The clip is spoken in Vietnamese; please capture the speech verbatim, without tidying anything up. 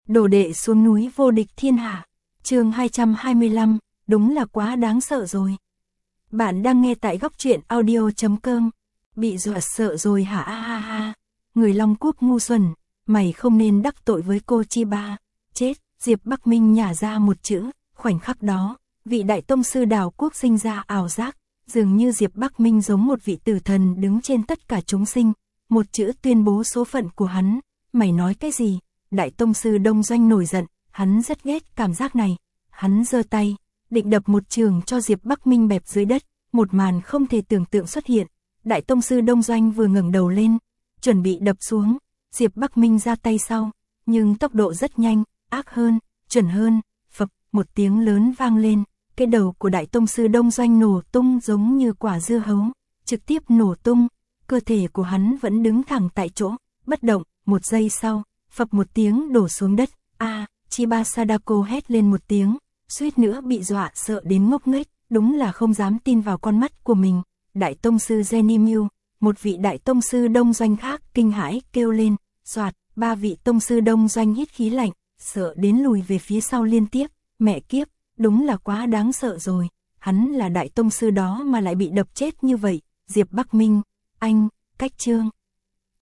Đồ đệ xuống núi vô địch thiên hạ. Chương hai trăm hai mươi lăm, đúng là quá đáng sợ rồi. Bạn đang nghe tại góc truyện audio chấm com. Bị dọa sợ rồi hả? A ha ha. Người Long Quốc ngu xuẩn, mày không nên đắc tội với cô Chi Ba. Chết. Diệp Bắc Minh nhả ra một chữ. Khoảnh khắc đó, vị đại tông sư Đào Quốc sinh ra ảo giác, dường như Diệp Bắc Minh giống một vị tử thần đứng trên tất cả chúng sinh. Một chữ tuyên bố số phận của hắn. Mày nói cái gì? Đại tông sư Đông Doanh nổi giận, hắn rất ghét cảm giác này. Hắn giơ tay, định đập một trường cho Diệp Bắc Minh bẹp dưới đất. Một màn không thể tưởng tượng xuất hiện. Đại tông sư Đông Doanh vừa ngẩng đầu lên, chuẩn bị đập xuống. Diệp Bắc Minh ra tay sau, nhưng tốc độ rất nhanh, ác hơn, chuẩn hơn. Phập, một tiếng lớn vang lên. Cái đầu của đại tông sư Đông Doanh nổ tung giống như quả dưa hấu, trực tiếp nổ tung. Cơ thể của hắn vẫn đứng thẳng tại chỗ, bất động. Một giây sau, phập một tiếng đổ xuống đất. A, à, Chiba Sadako hét lên một tiếng, suýt nữa bị dọa sợ đến ngốc nghếch, đúng là không dám tin vào con mắt của mình. Đại tông sư Zenimyu, một vị đại tông sư Đông Doanh khác kinh hãi kêu lên, soạt, ba vị tông sư Đông Doanh hít khí lạnh, sợ đến lùi về phía sau liên tiếp. Mẹ kiếp, đúng là quá đáng sợ rồi. Hắn là đại tông sư đó mà lại bị đập chết như vậy. Diệp Bắc Minh, anh, cách chương.